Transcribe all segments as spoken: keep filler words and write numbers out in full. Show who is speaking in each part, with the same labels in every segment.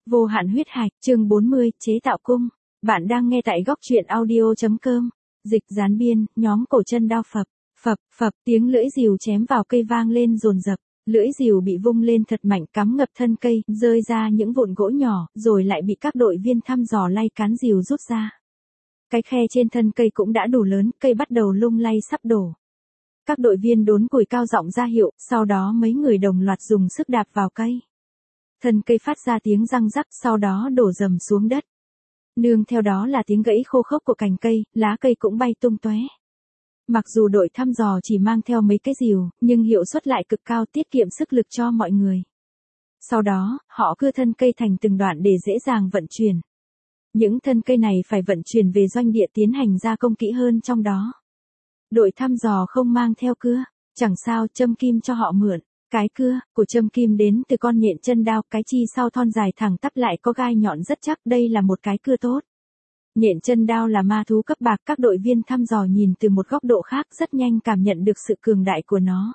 Speaker 1: Vô hạn huyết hạch, chương bốn mươi, chế tạo cung. Bạn đang nghe tại góc truyện audio.com. Dịch dán biên, nhóm cổ chân đao phập, phập, phập, tiếng lưỡi rìu chém vào cây vang lên dồn dập. Lưỡi rìu bị vung lên thật mạnh cắm ngập thân cây, rơi ra những vụn gỗ nhỏ, rồi lại bị các đội viên thăm dò lay cán rìu rút ra. Cái khe trên thân cây cũng đã đủ lớn, cây bắt đầu lung lay sắp đổ. Các đội viên đốn củi cao giọng ra hiệu, sau đó mấy người đồng loạt dùng sức đạp vào cây. Thân cây phát ra tiếng răng rắc, sau đó đổ dầm xuống đất. Nương theo đó là tiếng gãy khô khốc của cành cây, lá cây cũng bay tung tóe. Mặc dù đội thăm dò chỉ mang theo mấy cái rìu, nhưng hiệu suất lại cực cao, tiết kiệm sức lực cho mọi người. Sau đó, họ cưa thân cây thành từng đoạn để dễ dàng vận chuyển. Những thân cây này phải vận chuyển về doanh địa tiến hành gia công kỹ hơn trong đó. Đội thăm dò không mang theo cưa, chẳng sao, châm kim cho họ mượn. Cái cưa của châm kim đến từ con nhện chân đao, cái chi sau thon dài thẳng tắp lại có gai nhọn rất chắc, đây là một cái cưa tốt. Nhện chân đao là ma thú cấp bạc, các đội viên thăm dò nhìn từ một góc độ khác rất nhanh cảm nhận được sự cường đại của nó.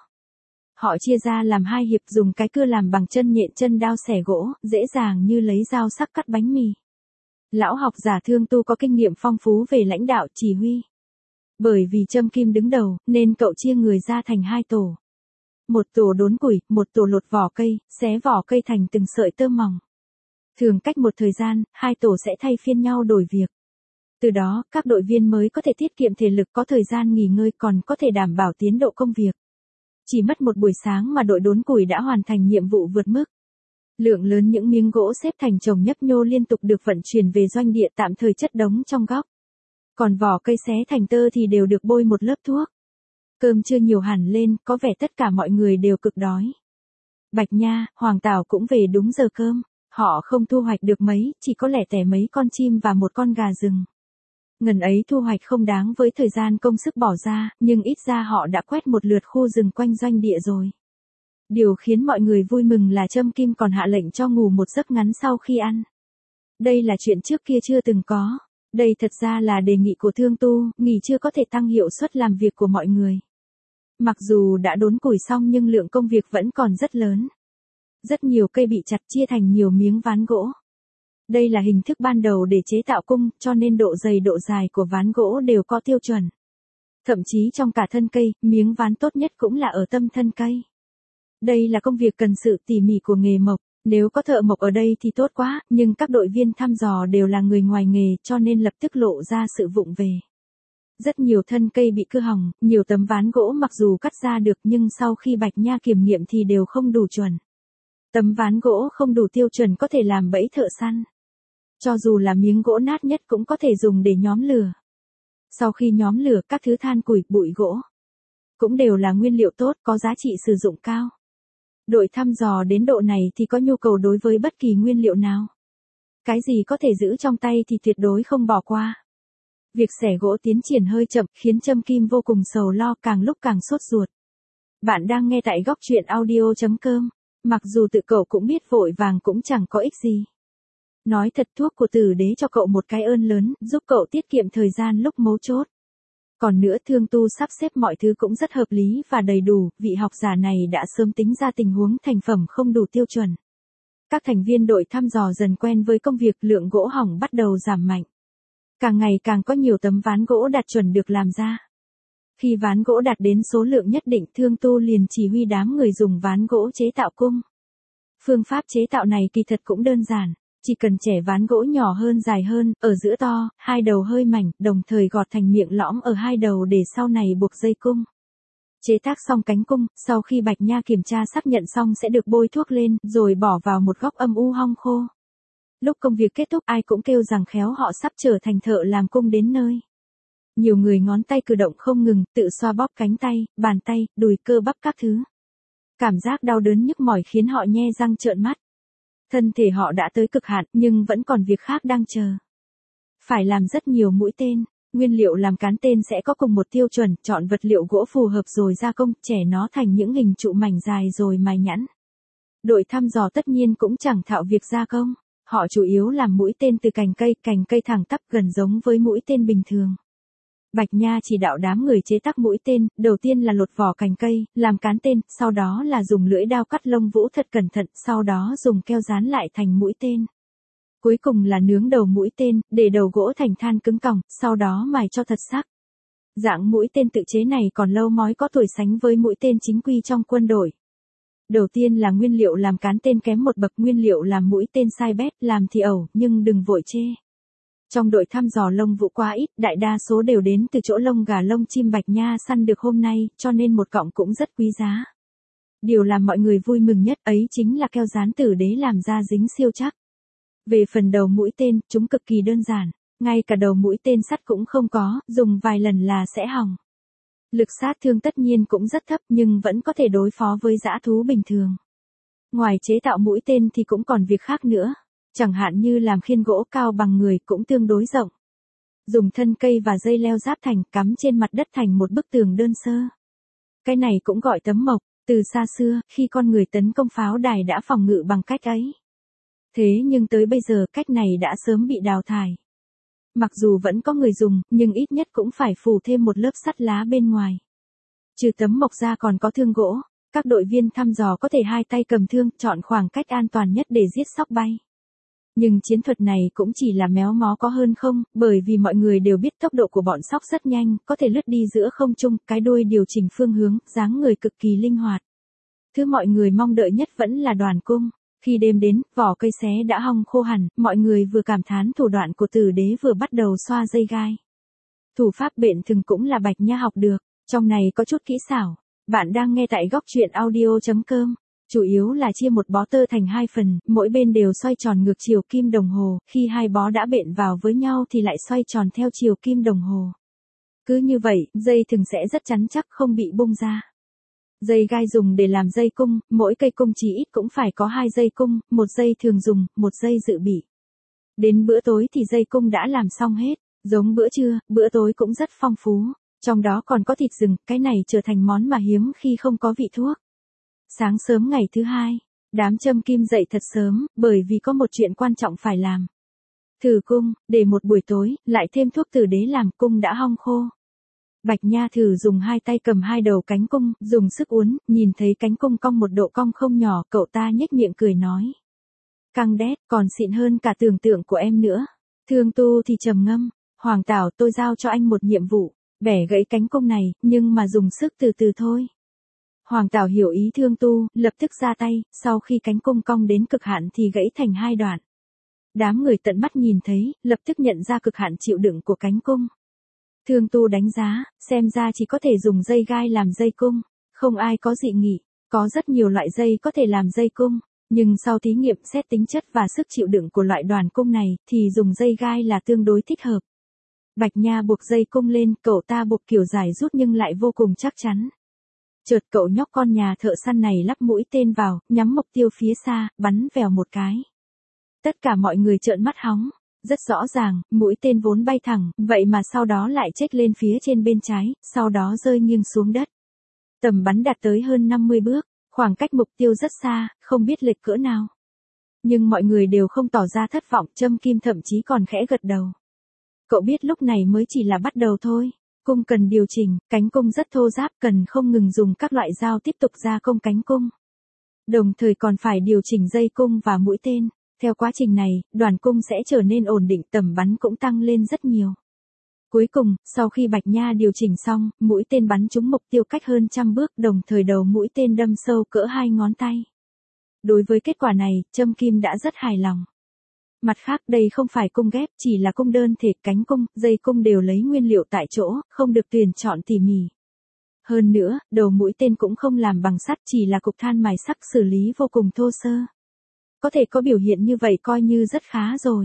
Speaker 1: Họ chia ra làm hai hiệp, dùng cái cưa làm bằng chân nhện chân đao xẻ gỗ, dễ dàng như lấy dao sắc cắt bánh mì. Lão học giả Thương Tu có kinh nghiệm phong phú về lãnh đạo chỉ huy. Bởi vì châm kim đứng đầu, nên cậu chia người ra thành hai tổ. Một tổ đốn củi, một tổ lột vỏ cây, xé vỏ cây thành từng sợi tơ mỏng. Thường cách một thời gian, hai tổ sẽ thay phiên nhau đổi việc. Từ đó, các đội viên mới có thể tiết kiệm thể lực, có thời gian nghỉ ngơi, còn có thể đảm bảo tiến độ công việc. Chỉ mất một buổi sáng mà đội đốn củi đã hoàn thành nhiệm vụ vượt mức. Lượng lớn những miếng gỗ xếp thành chồng nhấp nhô liên tục được vận chuyển về doanh địa, tạm thời chất đống trong góc. Còn vỏ cây xé thành tơ thì đều được bôi một lớp thuốc. Cơm chưa nhiều hẳn lên, có vẻ tất cả mọi người đều cực đói. Bạch Nha, Hoàng Tảo cũng về đúng giờ cơm. Họ không thu hoạch được mấy, chỉ có lẻ tẻ mấy con chim và một con gà rừng. Ngần ấy thu hoạch không đáng với thời gian công sức bỏ ra, nhưng ít ra họ đã quét một lượt khu rừng quanh doanh địa rồi. Điều khiến mọi người vui mừng là Trâm Kim còn hạ lệnh cho ngủ một giấc ngắn sau khi ăn. Đây là chuyện trước kia chưa từng có. Đây thật ra là đề nghị của Thương Tu, nghỉ trưa có thể tăng hiệu suất làm việc của mọi người. Mặc dù đã đốn củi xong nhưng lượng công việc vẫn còn rất lớn. Rất nhiều cây bị chặt chia thành nhiều miếng ván gỗ. Đây là hình thức ban đầu để chế tạo cung, cho nên độ dày độ dài của ván gỗ đều có tiêu chuẩn. Thậm chí trong cả thân cây, miếng ván tốt nhất cũng là ở tâm thân cây. Đây là công việc cần sự tỉ mỉ của nghề mộc. Nếu có thợ mộc ở đây thì tốt quá, nhưng các đội viên thăm dò đều là người ngoài nghề cho nên lập tức lộ ra sự vụng về. Rất nhiều thân cây bị cưa hỏng, nhiều tấm ván gỗ mặc dù cắt ra được nhưng sau khi Bạch Nha kiểm nghiệm thì đều không đủ chuẩn. Tấm ván gỗ không đủ tiêu chuẩn có thể làm bẫy thợ săn. Cho dù là miếng gỗ nát nhất cũng có thể dùng để nhóm lửa. Sau khi nhóm lửa, các thứ than củi, bụi gỗ cũng đều là nguyên liệu tốt, có giá trị sử dụng cao. Đội thăm dò đến độ này thì có nhu cầu đối với bất kỳ nguyên liệu nào. Cái gì có thể giữ trong tay thì tuyệt đối không bỏ qua. Việc xẻ gỗ tiến triển hơi chậm khiến Trâm Kim vô cùng sầu lo, càng lúc càng sốt ruột. Bạn đang nghe tại góc truyện audio.com. Mặc dù tự cậu cũng biết vội vàng cũng chẳng có ích gì. Nói thật, thuốc của Tử Đế cho cậu một cái ơn lớn, giúp cậu tiết kiệm thời gian lúc mấu chốt. Còn nữa, Thương Tu sắp xếp mọi thứ cũng rất hợp lý và đầy đủ, vị học giả này đã sớm tính ra tình huống thành phẩm không đủ tiêu chuẩn. Các thành viên đội thăm dò dần quen với công việc, lượng gỗ hỏng bắt đầu giảm mạnh. Càng ngày càng có nhiều tấm ván gỗ đạt chuẩn được làm ra. Khi ván gỗ đạt đến số lượng nhất định, Thương Tu liền chỉ huy đám người dùng ván gỗ chế tạo cung. Phương pháp chế tạo này kỳ thật cũng đơn giản. Chỉ cần chẻ ván gỗ nhỏ hơn dài hơn, ở giữa to, hai đầu hơi mảnh, đồng thời gọt thành miệng lõm ở hai đầu để sau này buộc dây cung. Chế tác xong cánh cung, sau khi Bạch Nha kiểm tra xác nhận xong sẽ được bôi thuốc lên, rồi bỏ vào một góc âm u hong khô. Lúc công việc kết thúc ai cũng kêu rằng khéo họ sắp trở thành thợ làm cung đến nơi. Nhiều người ngón tay cử động không ngừng, tự xoa bóp cánh tay, bàn tay, đùi, cơ bắp các thứ. Cảm giác đau đớn nhức mỏi khiến họ nhe răng trợn mắt. Thân thể họ đã tới cực hạn nhưng vẫn còn việc khác đang chờ. Phải làm rất nhiều mũi tên, nguyên liệu làm cán tên sẽ có cùng một tiêu chuẩn, chọn vật liệu gỗ phù hợp rồi gia công, chẻ nó thành những hình trụ mảnh dài rồi mài nhẵn. Đội thăm dò tất nhiên cũng chẳng thạo việc gia công, họ chủ yếu làm mũi tên từ cành cây, cành cây thẳng tắp gần giống với mũi tên bình thường. Bạch Nha chỉ đạo đám người chế tác mũi tên, đầu tiên là lột vỏ cành cây, làm cán tên, sau đó là dùng lưỡi dao cắt lông vũ thật cẩn thận, sau đó dùng keo dán lại thành mũi tên. Cuối cùng là nướng đầu mũi tên, để đầu gỗ thành than cứng còng, sau đó mài cho thật sắc. Dạng mũi tên tự chế này còn lâu mói có tuổi sánh với mũi tên chính quy trong quân đội. Đầu tiên là nguyên liệu làm cán tên kém một bậc, nguyên liệu làm mũi tên sai bét, làm thì ẩu, nhưng đừng vội chê. Trong đội thăm dò lông vũ quá ít, đại đa số đều đến từ chỗ lông gà lông chim Bạch Nha săn được hôm nay, cho nên một cọng cũng rất quý giá. Điều làm mọi người vui mừng nhất ấy chính là keo dán tử đế làm ra dính siêu chắc. Về phần đầu mũi tên, chúng cực kỳ đơn giản, ngay cả đầu mũi tên sắt cũng không có, dùng vài lần là sẽ hỏng. Lực sát thương tất nhiên cũng rất thấp nhưng vẫn có thể đối phó với dã thú bình thường. Ngoài chế tạo mũi tên thì cũng còn việc khác nữa, chẳng hạn như làm khiên gỗ cao bằng người cũng tương đối rộng. Dùng thân cây và dây leo ráp thành, cắm trên mặt đất thành một bức tường đơn sơ. Cái này cũng gọi tấm mộc, từ xa xưa, khi con người tấn công pháo đài đã phòng ngự bằng cách ấy. Thế nhưng tới bây giờ cách này đã sớm bị đào thải. Mặc dù vẫn có người dùng, nhưng ít nhất cũng phải phủ thêm một lớp sắt lá bên ngoài. Trừ tấm mộc ra còn có thương gỗ, các đội viên thăm dò có thể hai tay cầm thương, chọn khoảng cách an toàn nhất để giết sóc bay. Nhưng chiến thuật này cũng chỉ là méo mó có hơn không, bởi vì mọi người đều biết tốc độ của bọn sóc rất nhanh, có thể lướt đi giữa không trung, cái đuôi điều chỉnh phương hướng, dáng người cực kỳ linh hoạt. Thứ mọi người mong đợi nhất vẫn là đoàn cung. Khi đêm đến, vỏ cây xé đã hong khô hẳn, mọi người vừa cảm thán thủ đoạn của Tử Đế vừa bắt đầu xoa dây gai. Thủ pháp bện thừng cũng là Bạch Nha học được, trong này có chút kỹ xảo. Bạn đang nghe tại góc truyện audio chấm com. Chủ yếu là chia một bó tơ thành hai phần, mỗi bên đều xoay tròn ngược chiều kim đồng hồ, khi hai bó đã bện vào với nhau thì lại xoay tròn theo chiều kim đồng hồ. Cứ như vậy, dây thừng sẽ rất chắn chắc không bị bung ra. Dây gai dùng để làm dây cung, mỗi cây cung chỉ ít cũng phải có hai dây cung, một dây thường dùng, một dây dự bị. Đến bữa tối thì dây cung đã làm xong hết, giống bữa trưa, bữa tối cũng rất phong phú, trong đó còn có thịt rừng, cái này trở thành món mà hiếm khi không có vị thuốc. Sáng sớm ngày thứ hai, đám châm kim dậy thật sớm, bởi vì có một chuyện quan trọng phải làm. Thử cung, để một buổi tối, lại thêm thuốc Tử Đế làm cung đã hong khô. Bạch Nha thử dùng hai tay cầm hai đầu cánh cung, dùng sức uốn, nhìn thấy cánh cung cong một độ cong không nhỏ, cậu ta nhếch miệng cười nói. Căng đét, còn xịn hơn cả tưởng tượng của em nữa. Thương Tu thì trầm ngâm, Hoàng Tảo tôi giao cho anh một nhiệm vụ, bẻ gãy cánh cung này, nhưng mà dùng sức từ từ thôi. Hoàng Tảo hiểu ý Thương Tu, lập tức ra tay, sau khi cánh cung cong đến cực hạn thì gãy thành hai đoạn. Đám người tận mắt nhìn thấy, lập tức nhận ra cực hạn chịu đựng của cánh cung. Thương Tu đánh giá, xem ra chỉ có thể dùng dây gai làm dây cung, không ai có dị nghị, có rất nhiều loại dây có thể làm dây cung, nhưng sau thí nghiệm xét tính chất và sức chịu đựng của loại đoàn cung này thì dùng dây gai là tương đối thích hợp. Bạch Nha buộc dây cung lên, cậu ta buộc kiểu dài rút nhưng lại vô cùng chắc chắn. Chợt cậu nhóc con nhà thợ săn này lắp mũi tên vào, nhắm mục tiêu phía xa, bắn vèo một cái. Tất cả mọi người trợn mắt hóng. Rất rõ ràng, mũi tên vốn bay thẳng, vậy mà sau đó lại chếch lên phía trên bên trái, sau đó rơi nghiêng xuống đất. Tầm bắn đạt tới hơn năm mươi bước, khoảng cách mục tiêu rất xa, không biết lệch cỡ nào. Nhưng mọi người đều không tỏ ra thất vọng, Châm Kim thậm chí còn khẽ gật đầu. Cậu biết lúc này mới chỉ là bắt đầu thôi. Cung cần điều chỉnh, cánh cung rất thô ráp, cần không ngừng dùng các loại dao tiếp tục gia công cánh cung. Đồng thời còn phải điều chỉnh dây cung và mũi tên. Theo quá trình này, đoàn cung sẽ trở nên ổn định, tầm bắn cũng tăng lên rất nhiều. Cuối cùng, sau khi Bạch Nha điều chỉnh xong, mũi tên bắn trúng mục tiêu cách hơn trăm bước, đồng thời đầu mũi tên đâm sâu cỡ hai ngón tay. Đối với kết quả này, Châm Kim đã rất hài lòng. Mặt khác, đây không phải cung ghép, chỉ là cung đơn thể, cánh cung, dây cung đều lấy nguyên liệu tại chỗ, không được tuyển chọn tỉ mỉ. Hơn nữa, đầu mũi tên cũng không làm bằng sắt, chỉ là cục than mài sắc xử lý vô cùng thô sơ. Có thể có biểu hiện như vậy coi như rất khá rồi.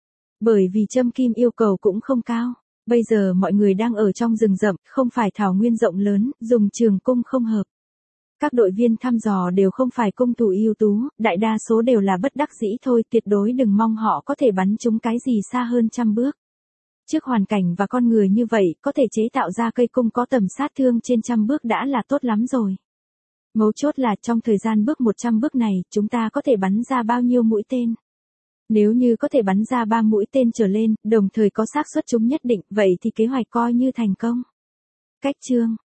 Speaker 1: Bởi vì Châm Kim yêu cầu cũng không cao. Bây giờ mọi người đang ở trong rừng rậm, không phải thảo nguyên rộng lớn, dùng trường cung không hợp. Các đội viên thăm dò đều không phải cung thủ ưu tú, đại đa số đều là bất đắc dĩ thôi, tuyệt đối đừng mong họ có thể bắn trúng cái gì xa hơn trăm bước. Trước hoàn cảnh và con người như vậy, có thể chế tạo ra cây cung có tầm sát thương trên trăm bước đã là tốt lắm rồi. Mấu chốt là trong thời gian bước một trăm bước này, chúng ta có thể bắn ra bao nhiêu mũi tên. Nếu như có thể bắn ra ba mũi tên trở lên, đồng thời có xác suất trúng nhất định, vậy thì kế hoạch coi như thành công. Cách chương